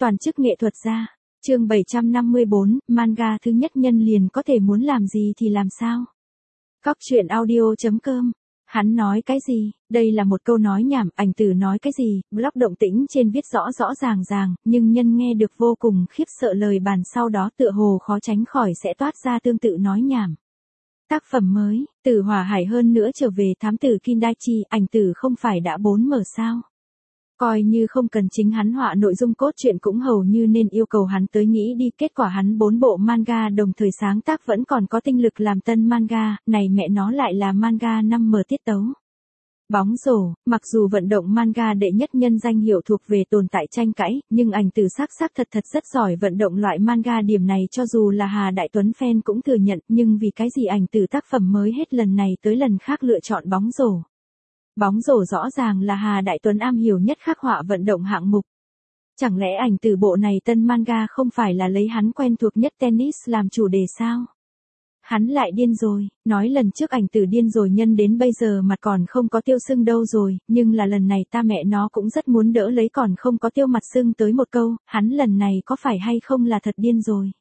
Toàn chức nghệ thuật gia. Chương 754, manga thứ nhất nhân liền có thể muốn làm gì thì làm sao? Cóc truyện audio.com. Hắn nói cái gì? Đây là một câu nói nhảm, ảnh tử nói cái gì? Blog động tĩnh trên viết rõ rõ ràng, nhưng nhân nghe được vô cùng khiếp sợ, lời bàn sau đó tựa hồ khó tránh khỏi sẽ toát ra tương tự nói nhảm. Tác phẩm mới, Từ Hỏa Hải hơn nữa trở về thám tử Kindaichi, ảnh tử không phải đã 4M sao? Coi như không cần chính hắn họa nội dung cốt truyện cũng hầu như nên yêu cầu hắn tới nghĩ đi, kết quả hắn 4 bộ manga đồng thời sáng tác vẫn còn có tinh lực làm tân manga, này mẹ nó lại là manga 5M tiết tấu. Bóng rổ, mặc dù vận động manga đệ nhất nhân danh hiệu thuộc về tồn tại tranh cãi, nhưng ảnh tử sắc thật rất giỏi vận động loại manga, điểm này cho dù là Hà Đại Tuấn fan cũng thừa nhận, nhưng vì cái gì ảnh tử tác phẩm mới hết lần này tới lần khác lựa chọn bóng rổ? Bóng rổ rõ ràng là Hà Đại Tuấn am hiểu nhất khắc họa vận động hạng mục. Chẳng lẽ ảnh tử bộ này tân manga không phải là lấy hắn quen thuộc nhất tennis làm chủ đề sao? Hắn lại điên rồi, nói lần trước ảnh tử điên rồi nhân đến bây giờ mặt còn không có tiêu sưng đâu rồi, nhưng là lần này ta mẹ nó cũng rất muốn đỡ lấy còn không có tiêu mặt sưng tới một câu, hắn lần này có phải hay không là thật điên rồi.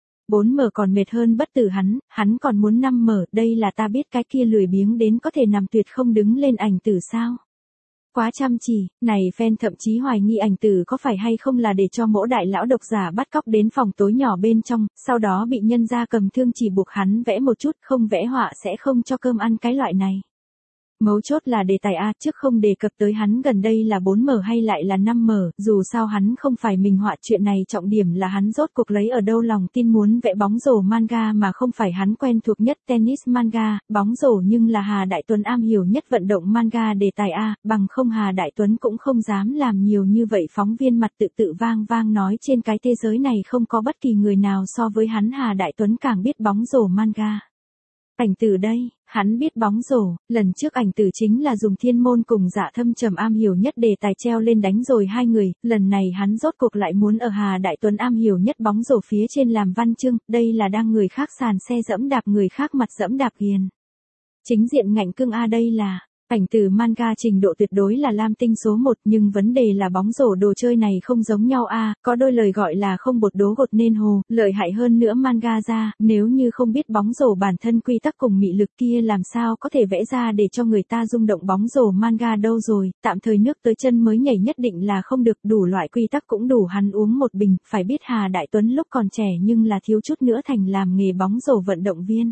4M còn mệt hơn bất tử hắn còn muốn 5M, đây là ta biết cái kia lười biếng đến có thể nằm tuyệt không đứng lên ảnh tử sao. Quá chăm chỉ, này fan thậm chí hoài nghi ảnh tử có phải hay không là để cho mỗi đại lão độc giả bắt cóc đến phòng tối nhỏ bên trong, sau đó bị nhân gia cầm thương chỉ buộc hắn vẽ một chút, không vẽ họa sẽ không cho cơm ăn cái loại này. Mấu chốt là đề tài A, trước không đề cập tới hắn gần đây là 4M hay lại là 5M, dù sao hắn không phải mình họa, chuyện này trọng điểm là hắn rốt cuộc lấy ở đâu lòng tin muốn vẽ bóng rổ manga mà không phải hắn quen thuộc nhất tennis manga, bóng rổ nhưng là Hà Đại Tuấn am hiểu nhất vận động manga đề tài A, bằng không Hà Đại Tuấn cũng không dám làm nhiều như vậy. Phóng viên mặt tự vang nói trên cái thế giới này không có bất kỳ người nào so với hắn Hà Đại Tuấn càng biết bóng rổ manga. Ảnh tử đây, hắn biết bóng rổ, lần trước ảnh tử chính là dùng Thiên Môn cùng Dạ Thâm Trầm am hiểu nhất đề tài treo lên đánh rồi hai người, lần này hắn rốt cuộc lại muốn ở Hà Đại Tuấn am hiểu nhất bóng rổ phía trên làm văn chương, đây là đang người khác sàn xe dẫm đạp người khác mặt dẫm đạp hiền. Chính diện ngạnh cương A, đây là ảnh tử manga trình độ tuyệt đối là lam tinh số 1, nhưng vấn đề là bóng rổ đồ chơi này không giống nhau a, có đôi lời gọi là không bột đố gột nên hồ, lợi hại hơn nữa manga ra, nếu như không biết bóng rổ bản thân quy tắc cùng mị lực kia làm sao có thể vẽ ra để cho người ta rung động bóng rổ manga đâu rồi, tạm thời nước tới chân mới nhảy nhất định là không được, đủ loại quy tắc cũng đủ hắn uống một bình, phải biết Hà Đại Tuấn lúc còn trẻ nhưng là thiếu chút nữa thành làm nghề bóng rổ vận động viên.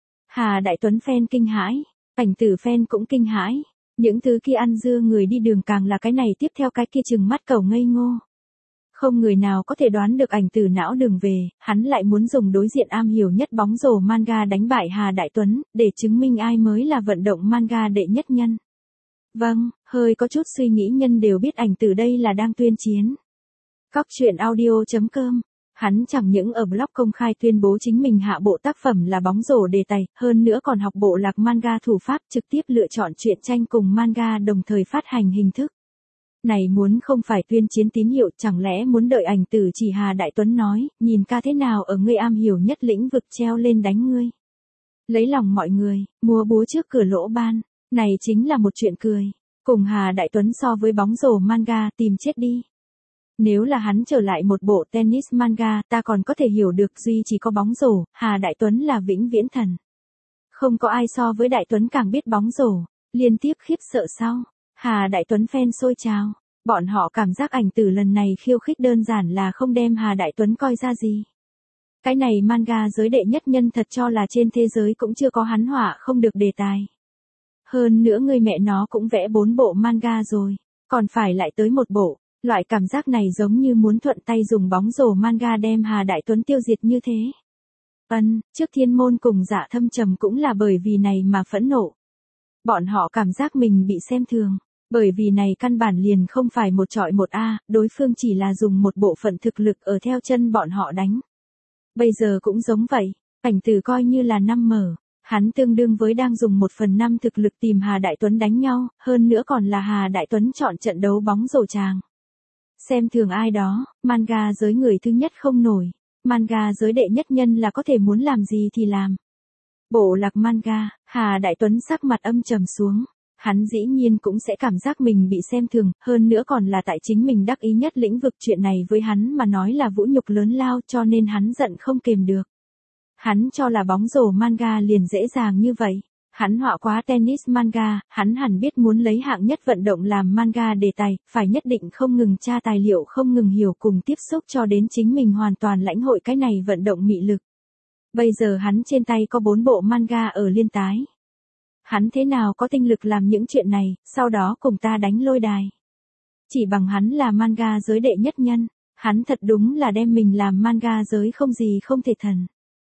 Hà Đại Tuấn fan kinh hãi. Ảnh tử fan cũng kinh hãi, những thứ kia ăn dưa người đi đường càng là cái này tiếp theo cái kia chừng mắt cầu ngây ngô. Không người nào có thể đoán được ảnh tử não đường về, hắn lại muốn dùng đối diện am hiểu nhất bóng rổ manga đánh bại Hà Đại Tuấn, để chứng minh ai mới là vận động manga đệ nhất nhân. Vâng, hơi có chút suy nghĩ nhân đều biết ảnh tử đây là đang tuyên chiến. Cóc truyện audio.com. Hắn chẳng những ở blog công khai tuyên bố chính mình hạ bộ tác phẩm là bóng rổ đề tài, hơn nữa còn học bộ lạc manga thủ pháp, trực tiếp lựa chọn truyện tranh cùng manga đồng thời phát hành hình thức. Này muốn không phải tuyên chiến tín hiệu, chẳng lẽ muốn đợi ảnh tử chỉ Hà Đại Tuấn nói, nhìn ca thế nào ở ngươi am hiểu nhất lĩnh vực treo lên đánh ngươi. Lấy lòng mọi người, múa búa trước cửa lỗ ban, này chính là một chuyện cười. Cùng Hà Đại Tuấn so với bóng rổ manga, tìm chết đi. Nếu là hắn trở lại một bộ tennis manga, ta còn có thể hiểu được, duy chỉ có bóng rổ, Hà Đại Tuấn là vĩnh viễn thần. Không có ai so với Đại Tuấn càng biết bóng rổ, liên tiếp khiếp sợ sau. Hà Đại Tuấn fan sôi trào, bọn họ cảm giác ảnh tử lần này khiêu khích đơn giản là không đem Hà Đại Tuấn coi ra gì. Cái này manga giới đệ nhất nhân thật cho là trên thế giới cũng chưa có hắn họa không được đề tài. Hơn nữa người mẹ nó cũng vẽ 4 bộ manga rồi, còn phải lại tới một bộ. Loại cảm giác này giống như muốn thuận tay dùng bóng rổ manga đem Hà Đại Tuấn tiêu diệt như thế. Trước Thiên Môn cùng Dạ Thâm Trầm cũng là bởi vì này mà phẫn nộ. Bọn họ cảm giác mình bị xem thường, bởi vì này căn bản liền không phải một chọi một A, đối phương chỉ là dùng một bộ phận thực lực ở theo chân bọn họ đánh. Bây giờ cũng giống vậy, ảnh tử coi như là 5M. Hắn tương đương với đang dùng 1/5 thực lực tìm Hà Đại Tuấn đánh nhau, hơn nữa còn là Hà Đại Tuấn chọn trận đấu bóng rổ chàng. Xem thường ai đó, manga giới người thứ nhất không nổi, manga giới đệ nhất nhân là có thể muốn làm gì thì làm. Bộ lạc manga, Hà Đại Tuấn sắc mặt âm trầm xuống, Hắn dĩ nhiên cũng sẽ cảm giác mình bị xem thường, hơn nữa còn là tại chính mình đắc ý nhất lĩnh vực, chuyện này với hắn mà nói là vũ nhục lớn lao, cho nên hắn giận không kềm được. Hắn cho là bóng rổ manga liền dễ dàng như vậy. Hắn họa quá tennis manga, hắn hẳn biết muốn lấy hạng nhất vận động làm manga đề tài, phải nhất định không ngừng tra tài liệu, không ngừng hiểu cùng tiếp xúc cho đến chính mình hoàn toàn lãnh hội cái này vận động mị lực. Bây giờ hắn trên tay có 4 bộ manga ở liên tái. Hắn thế nào có tinh lực làm những chuyện này, sau đó cùng ta đánh lôi đài. Chỉ bằng hắn là manga giới đệ nhất nhân, hắn thật đúng là đem mình làm manga giới không gì không thể thần.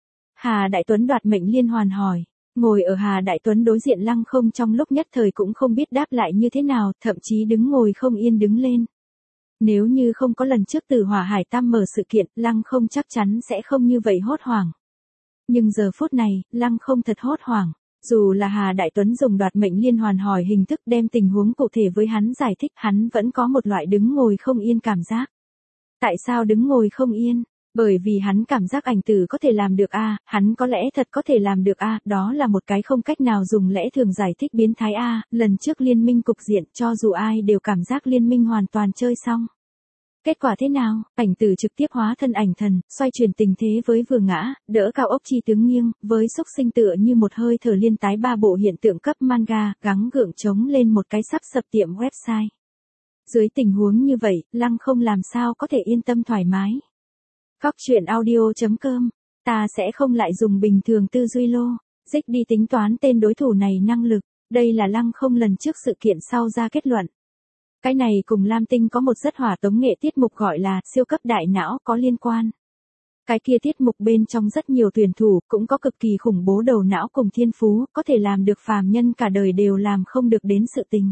Hà Đại Tuấn đoạt mệnh liên hoàn hỏi. Ngồi ở Hà Đại Tuấn đối diện Lăng Không trong lúc nhất thời cũng không biết đáp lại như thế nào, thậm chí đứng ngồi không yên đứng lên. Nếu như không có lần trước Từ Hỏa Hải Tam mở sự kiện, Lăng Không chắc chắn sẽ không như vậy hốt hoảng. Nhưng giờ phút này, Lăng Không thật hốt hoảng. Dù là Hà Đại Tuấn dùng đoạt mệnh liên hoàn hỏi hình thức đem tình huống cụ thể với hắn giải thích, hắn vẫn có một loại đứng ngồi không yên cảm giác. Tại sao đứng ngồi không yên? Bởi vì hắn cảm giác ảnh tử có thể làm được a, hắn có lẽ thật có thể làm được a, đó là một cái không cách nào dùng lẽ thường giải thích biến thái a, lần trước liên minh cục diện cho dù ai đều cảm giác liên minh hoàn toàn chơi xong. Kết quả thế nào? Ảnh tử trực tiếp hóa thân ảnh thần, xoay chuyển tình thế với vừa ngã, đỡ cao ốc chi tướng nghiêng, với xúc sinh tựa như một hơi thở liên tái 3 bộ hiện tượng cấp manga, gắng gượng chống lên một cái sắp sập tiệm website. Dưới tình huống như vậy, Lăng Không làm sao có thể yên tâm thoải mái. Cóc truyện audio.com, ta sẽ không lại dùng bình thường tư duy lô, dích đi tính toán tên đối thủ này năng lực, đây là Lăng Không lần trước sự kiện sau ra kết luận. Cái này cùng Lam Tinh có một rất hỏa tống nghệ tiết mục gọi là siêu cấp đại não có liên quan. Cái kia tiết mục bên trong rất nhiều tuyển thủ cũng có cực kỳ khủng bố đầu não cùng thiên phú, có thể làm được phàm nhân cả đời đều làm không được đến sự tình.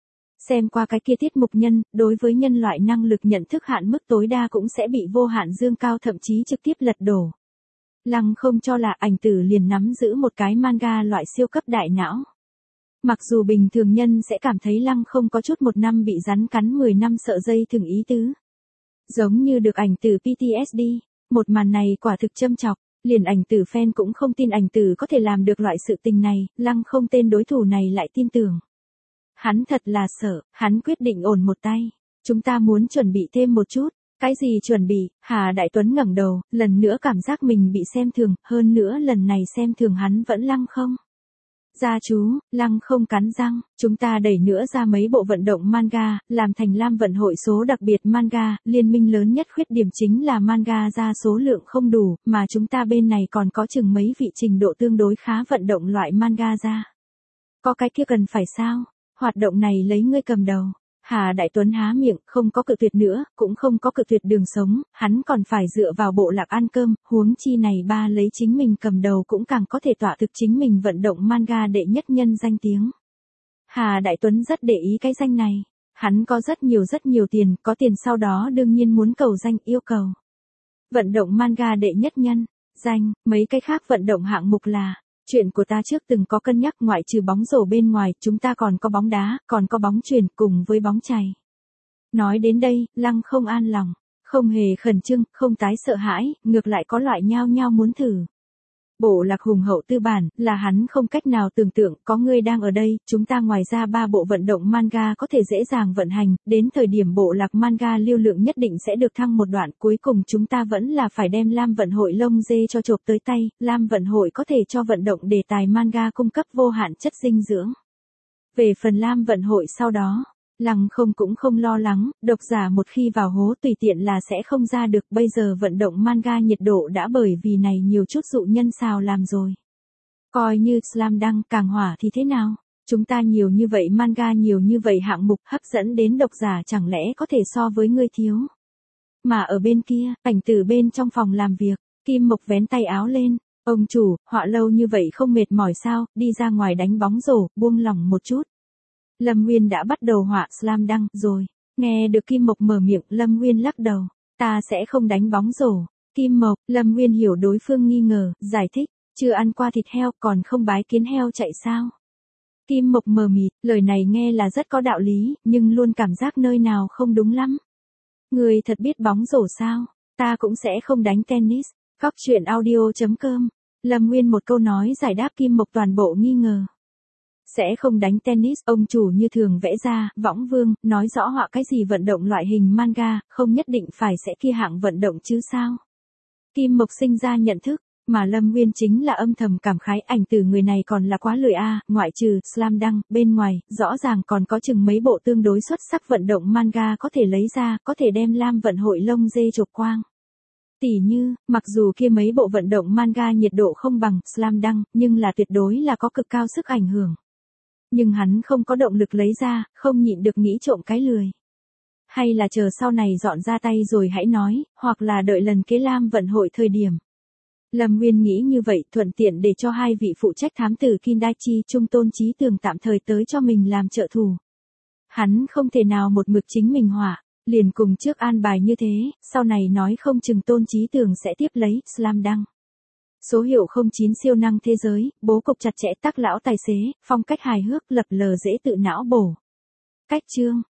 Xem qua cái kia tiết mục nhân, đối với nhân loại năng lực nhận thức hạn mức tối đa cũng sẽ bị vô hạn dương cao, thậm chí trực tiếp lật đổ. Lăng Không cho là ảnh tử liền nắm giữ một cái manga loại siêu cấp đại não. Mặc dù bình thường nhân sẽ cảm thấy Lăng Không có chút 1 năm bị rắn cắn 10 năm sợ dây thường ý tứ. Giống như được ảnh tử PTSD, một màn này quả thực châm chọc, liền ảnh tử fan cũng không tin ảnh tử có thể làm được loại sự tình này, Lăng Không tên đối thủ này lại tin tưởng. Hắn thật là sợ, hắn quyết định ổn một tay. Chúng ta muốn chuẩn bị thêm một chút. Cái gì chuẩn bị? Hà Đại Tuấn ngẩng đầu, lần nữa cảm giác mình bị xem thường, hơn nữa lần này xem thường hắn vẫn Lăng Không. Gia chú, Lăng Không cắn răng, chúng ta đẩy nữa ra mấy bộ vận động manga, làm thành Lam vận hội số đặc biệt manga, liên minh lớn nhất khuyết điểm chính là manga ra số lượng không đủ, mà chúng ta bên này còn có chừng mấy vị trình độ tương đối khá vận động loại manga ra. Có cái kia cần phải sao? Hoạt động này lấy ngươi cầm đầu. Hà Đại Tuấn há miệng, không có cự tuyệt nữa, cũng không có cự tuyệt đường sống, hắn còn phải dựa vào bộ lạc ăn cơm, huống chi này ba lấy chính mình cầm đầu cũng càng có thể tọa thực chính mình vận động manga đệ nhất nhân danh tiếng. Hà Đại Tuấn rất để ý cái danh này, hắn có rất nhiều tiền, có tiền sau đó đương nhiên muốn cầu danh yêu cầu. Vận động manga đệ nhất nhân, danh, mấy cái khác vận động hạng mục là. Chuyện của ta trước từng có cân nhắc, ngoại trừ bóng rổ bên ngoài, chúng ta còn có bóng đá, còn có bóng chuyền cùng với bóng chày. Nói đến đây, Lăng Không an lòng, không hề khẩn trương, không tái sợ hãi, ngược lại có loại nhao nhao muốn thử. Bộ lạc hùng hậu tư bản, là hắn không cách nào tưởng tượng, có người đang ở đây, chúng ta ngoài ra 3 bộ vận động manga có thể dễ dàng vận hành, đến thời điểm bộ lạc manga lưu lượng nhất định sẽ được thăng một đoạn, cuối cùng chúng ta vẫn là phải đem Lam vận hội lông dê cho chộp tới tay, Lam vận hội có thể cho vận động đề tài manga cung cấp vô hạn chất dinh dưỡng. Về phần Lam vận hội sau đó, Lăng Không cũng không lo lắng, độc giả một khi vào hố tùy tiện là sẽ không ra được, bây giờ vận động manga nhiệt độ đã bởi vì này nhiều chút dụ nhân xào làm rồi. Coi như Slam Dunk càng hỏa thì thế nào? Chúng ta nhiều như vậy manga, nhiều như vậy hạng mục hấp dẫn đến độc giả, chẳng lẽ có thể so với ngươi thiếu? Mà ở bên kia, ảnh tử bên trong phòng làm việc, Kim Mộc vén tay áo lên, ông chủ, họa lâu như vậy không mệt mỏi sao, đi ra ngoài đánh bóng rổ, buông lỏng một chút. Lâm Nguyên đã bắt đầu họa Slam Dunk rồi. Nghe được Kim Mộc mở miệng, Lâm Nguyên lắc đầu. Ta sẽ không đánh bóng rổ. Kim Mộc, Lâm Nguyên hiểu đối phương nghi ngờ, giải thích. Chưa ăn qua thịt heo còn không bái kiến heo chạy sao? Kim Mộc mờ mịt, lời này nghe là rất có đạo lý, nhưng luôn cảm giác nơi nào không đúng lắm. Người thật biết bóng rổ sao? Ta cũng sẽ không đánh tennis. Cóc truyện audio.com. Lâm Nguyên một câu nói giải đáp Kim Mộc toàn bộ nghi ngờ. Sẽ không đánh tennis, ông chủ như thường vẽ ra, võng vương, nói rõ họa cái gì vận động loại hình manga, không nhất định phải sẽ kia hạng vận động chứ sao. Kim Mộc sinh ra nhận thức, mà Lâm Nguyên chính là âm thầm cảm khái ảnh từ người này còn là quá lười a, ngoại trừ Slam Dunk, bên ngoài, rõ ràng còn có chừng mấy bộ tương đối xuất sắc vận động manga có thể lấy ra, có thể đem Lam vận hội lông dê chộp quang. Tỉ như, mặc dù kia mấy bộ vận động manga nhiệt độ không bằng Slam Dunk, nhưng là tuyệt đối là có cực cao sức ảnh hưởng. Nhưng hắn không có động lực lấy ra, không nhịn được nghĩ trộm cái lười. Hay là chờ sau này dọn ra tay rồi hãy nói, hoặc là đợi lần kế Lam vận hội thời điểm. Lâm Nguyên nghĩ như vậy thuận tiện để cho hai vị phụ trách thám tử Kindaichi Trung Tôn Chí Tường tạm thời tới cho mình làm trợ thủ. Hắn không thể nào một mực chính mình hỏa, liền cùng trước an bài như thế, sau này nói không chừng Tôn Chí Tường sẽ tiếp lấy Slam Dunk. Số hiệu 09 siêu năng thế giới, bố cục chặt chẽ tác lão tài xế, phong cách hài hước lập lờ dễ tự não bổ. Cách chương